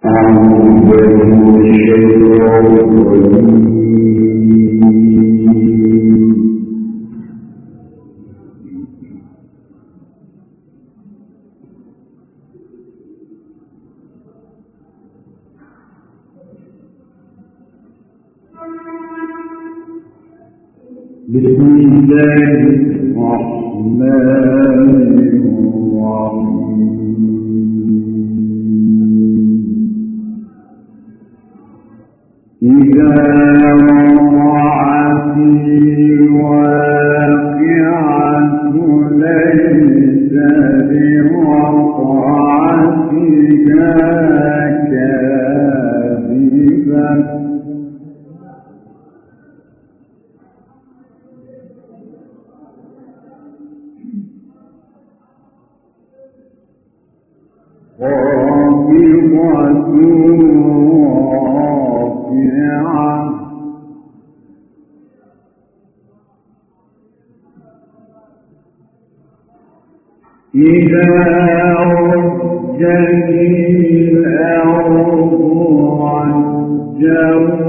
بسم الله الرحمن الرحيم إذا وقعت الواقعة ليس لوقعتها كاذبة إذا رجت الأرض رجا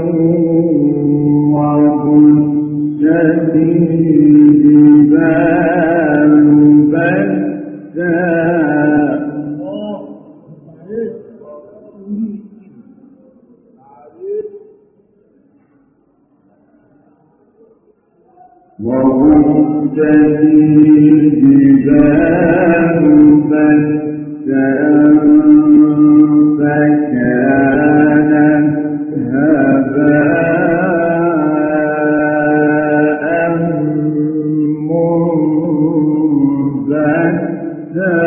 وبست الجبال بسا وبست الجبال بسا فكانت هباء منبثا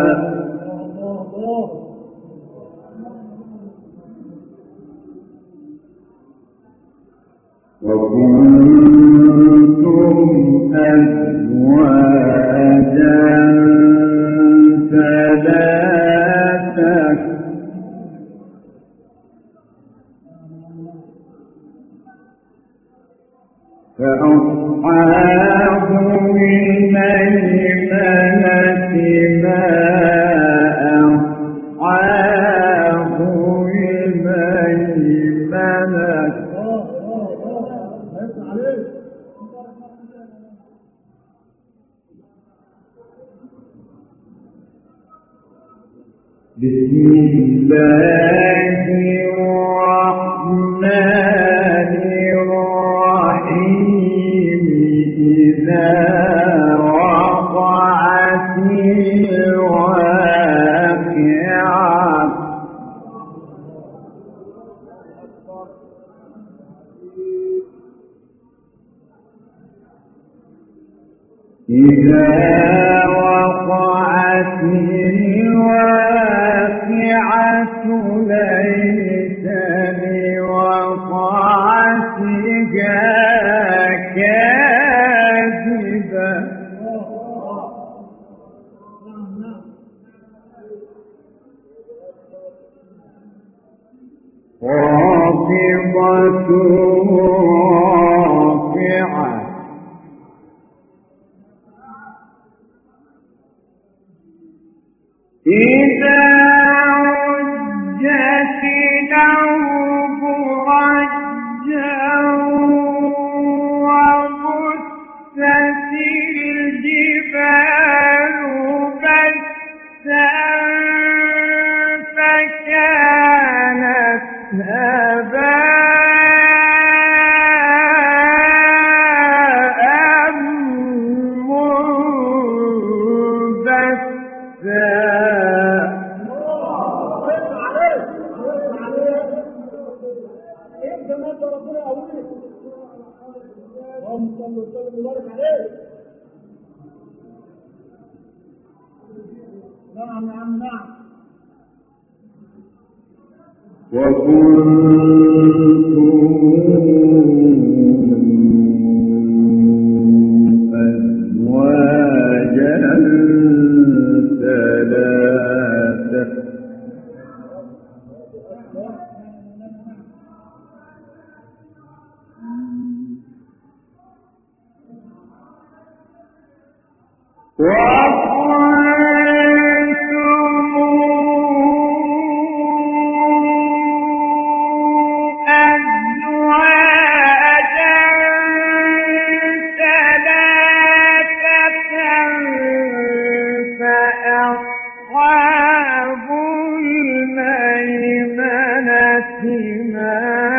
وكنتم أزواجا ثلاثة فأصحاب الميمنة ما أصحاب الميمنة بسم الله الرحمن الرحيم إذا وقعت الواقعة إذا وقعت الواقعة ليس لوقعتها كاذبة خافضة رافعة إذا رجت الأرض رجا وبست الجبال بسا فكانت هباء منبثا نعم نعم نعم وكنتم أزواجا ثلاثة وكنتم ما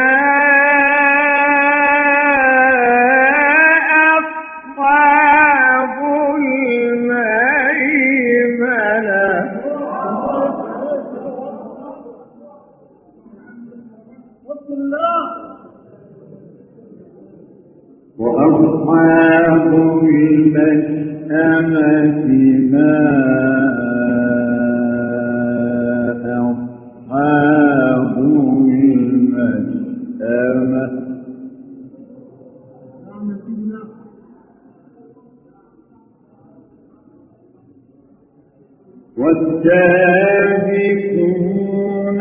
أصحاب الميمنة وأصحاب المشأمة ما أصحاب المشأمة والسابقون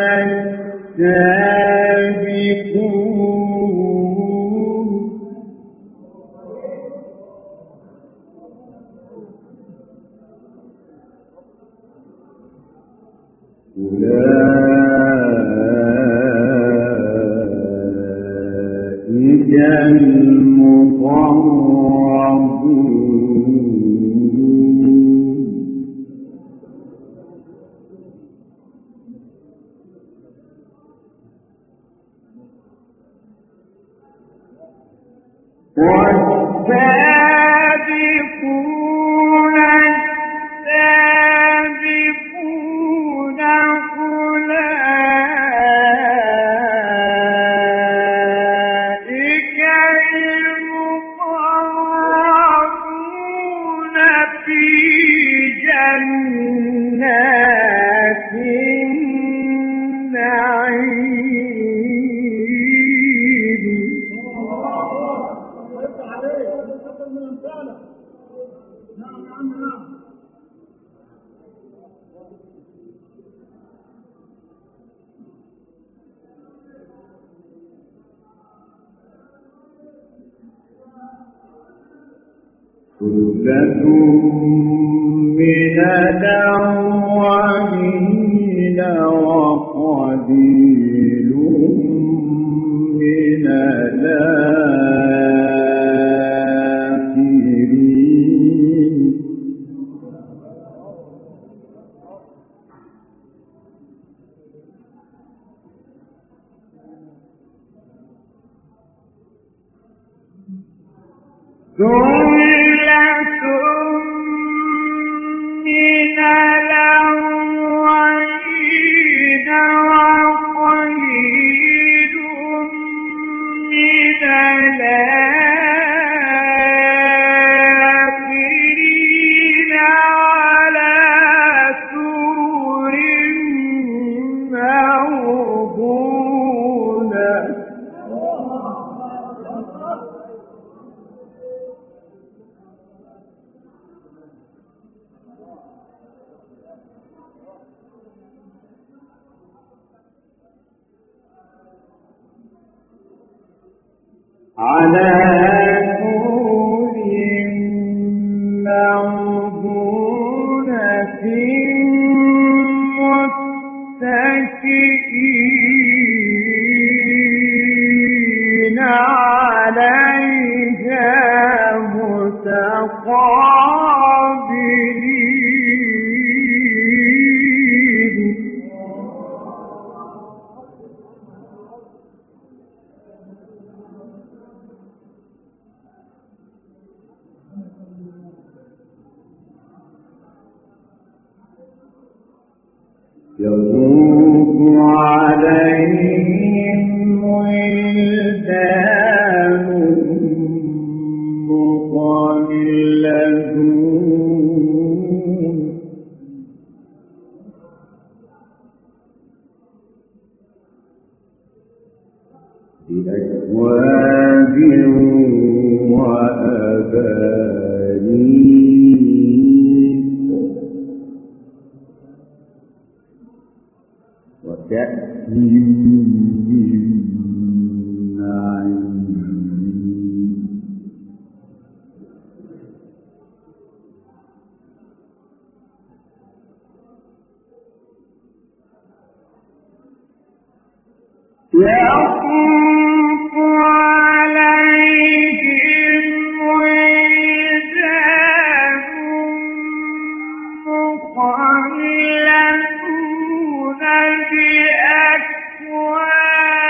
السابقون أولئك المقربون والسابقون السابقون أولئك المقربون في جنات النعيم ثلة من الأولين وقليل من الآخرين ثلة من الأولين وقليل من الآخرين على سرر موضونة على سرر موضونة متكئين عليها متقابلين يطوف عليهم ولدان مخلدون بأكواب وأبانيق وكأس من معين يطوف عليهم ولدان مخلدون بأكواب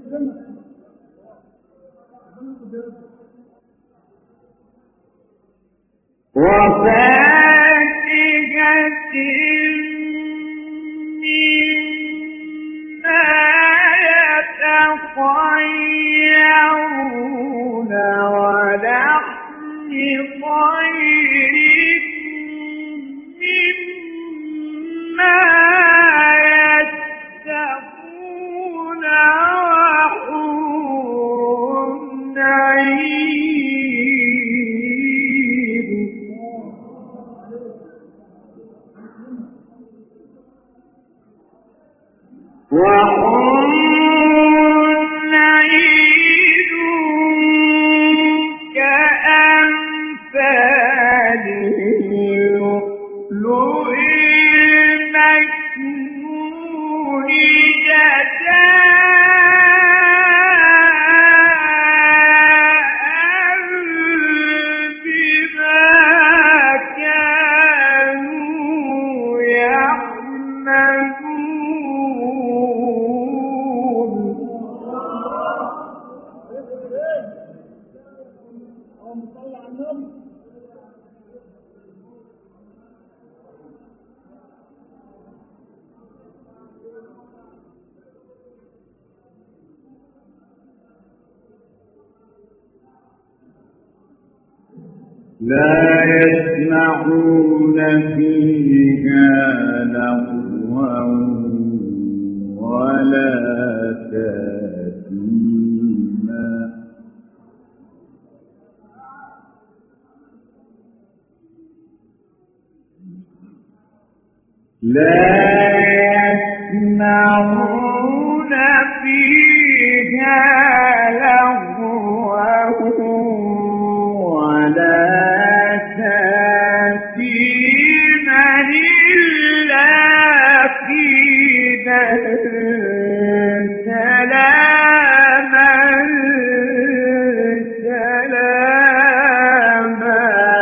وفاكهة مما يتخيرون ولحم طير مما يتقون وحور عين وحور عين كأمثال اللؤلؤ المكنون جزاء بما كانوا يعملون لا يسمعون فيها لغوا ولا تأثيما لا يسمعون فيها لغوا ولا تأثيما إلا قيلا سلاما سلاما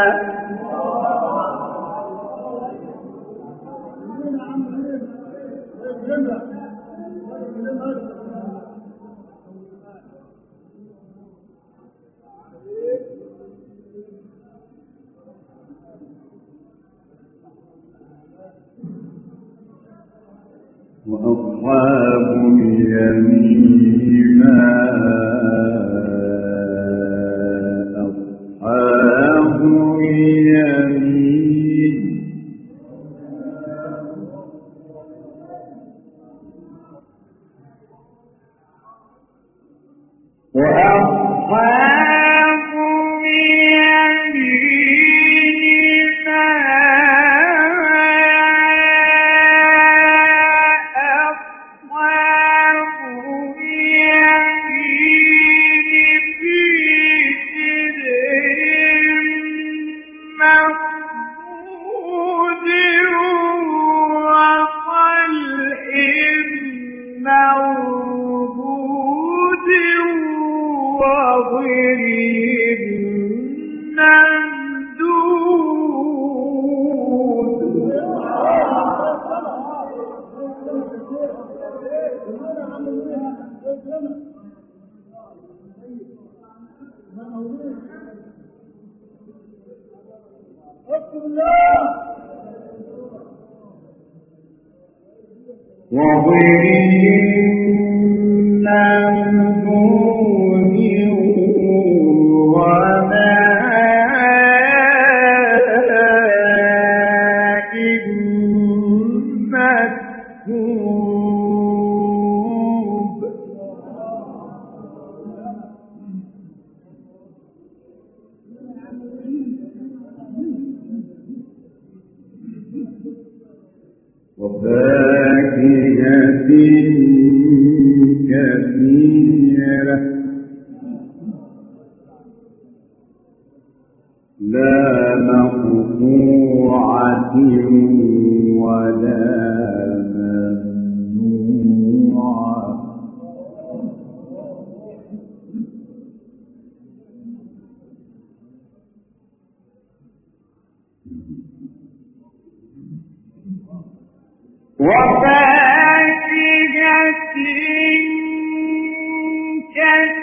وأصحاب اليمين ما أصحاب اليمين وأصحاب اليمين ما وفاكهة كثيرة لا مقطوعة ولا ممنوعة وفاكهة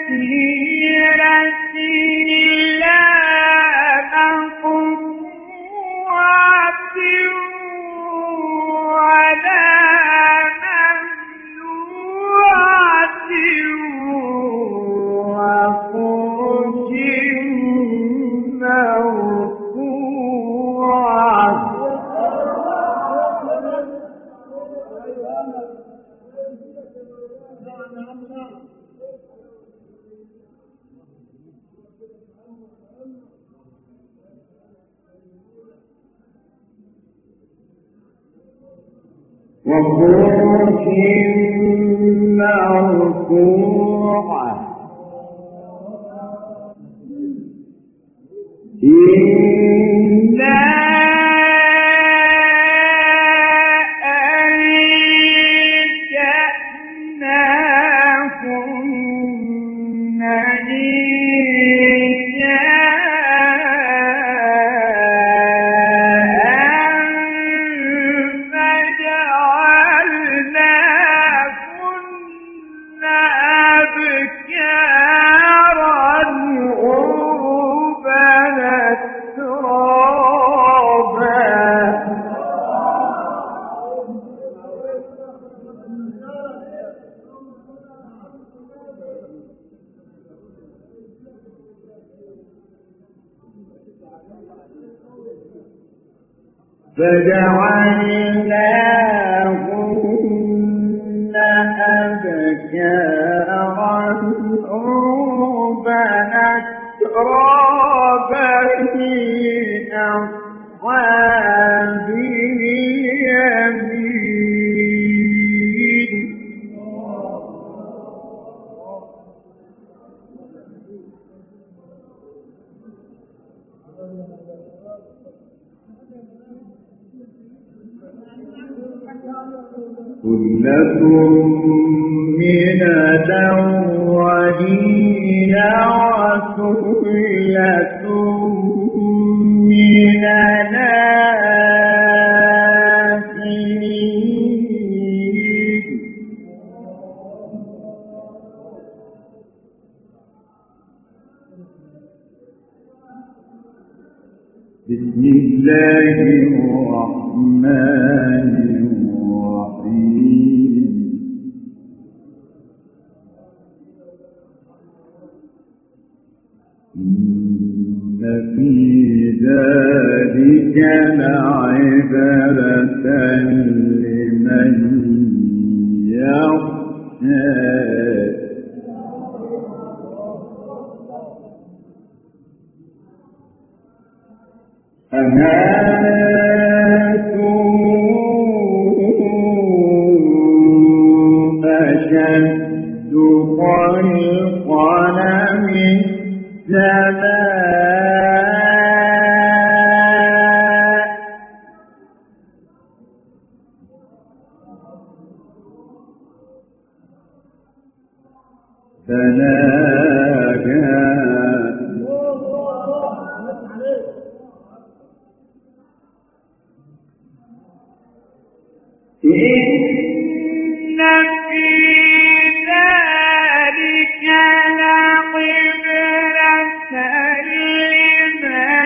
وفرش مرفوعة إنا أنشأناكن فجعلناهن أبكارا عربا أترابا في أصحاب اليمين ثلة من الأولين وثلة من الآخرين بسم الله الرحمن الرحيم إن في ذلك لعبرة لمن يخشى أنتم أشد خلقا من السماء بناها إن في ذلك لعبرة لمن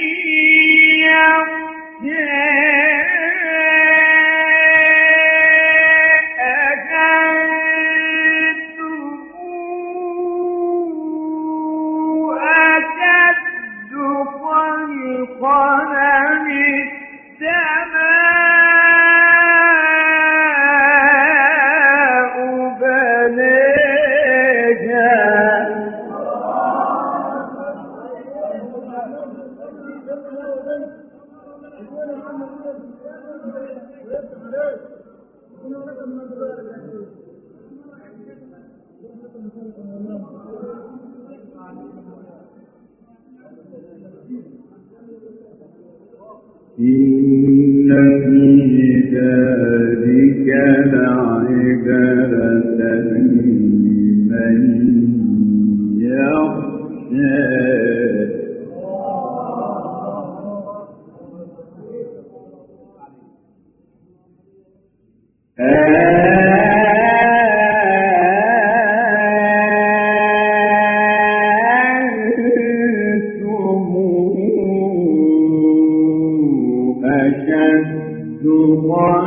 يخشى أشد خلقا من السماء إن في ذلك لعبرة لمن يخشى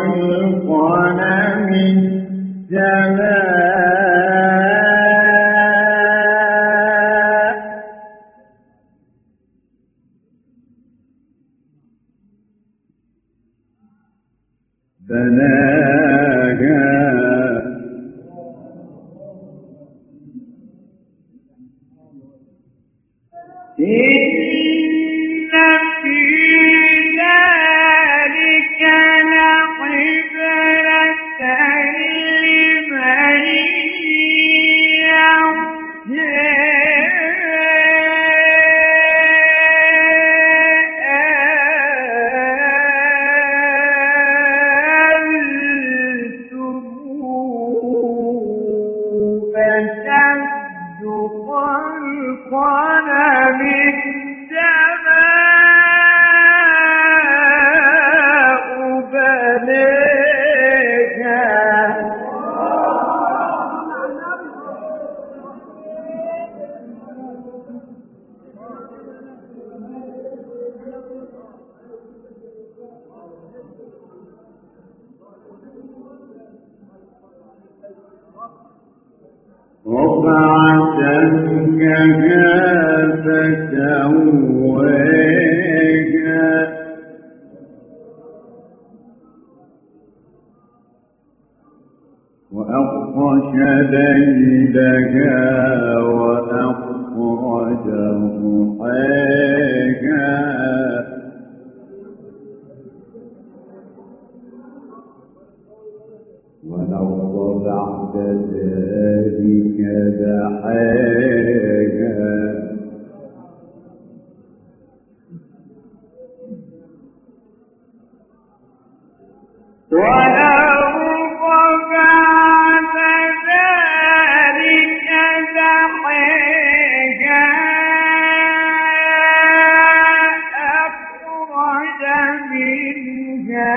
والقلم السماء بناها إن في ذلك لعبرة لمن أشد خلقا من السماء بنيها رفع سمكها فسواها وأغطش ليلها وأخرج ضحاها والأرض بعد ذلك دحاها والأرض بعد ذلك دحاها أخرج منها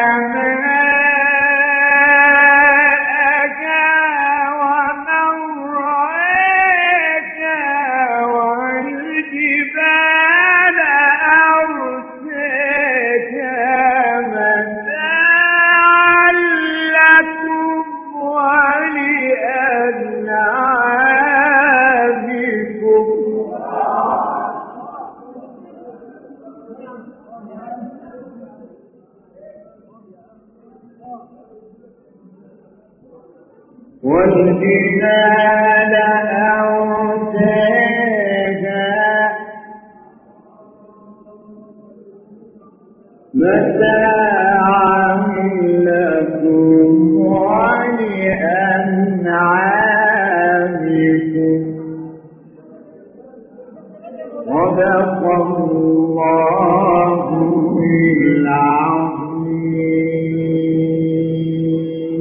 والجبال أرساها متاعا لكم ولأنعامكم صدق الله العظيم.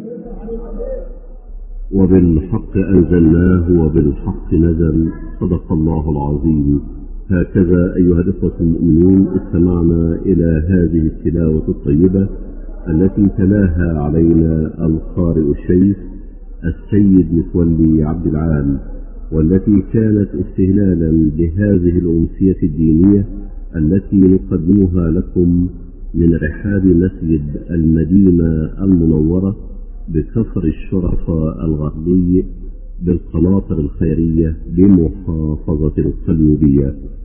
وبالحق أنزلناه وبالحق نزل صدق الله العظيم. هكذا أيها الإخوة المؤمنون استمعنا إلى هذه التلاوة الطيبة التي تلاها علينا القارئ الشيخ السيد متولي عبد العال، والتي كانت استهلالا بهذه الأمسية الدينية التي نقدمها لكم من رحاب مسجد المدينة المنورة بكفر الشرفاء الغربي بالقناطر الخيرية بمحافظة القليوبية.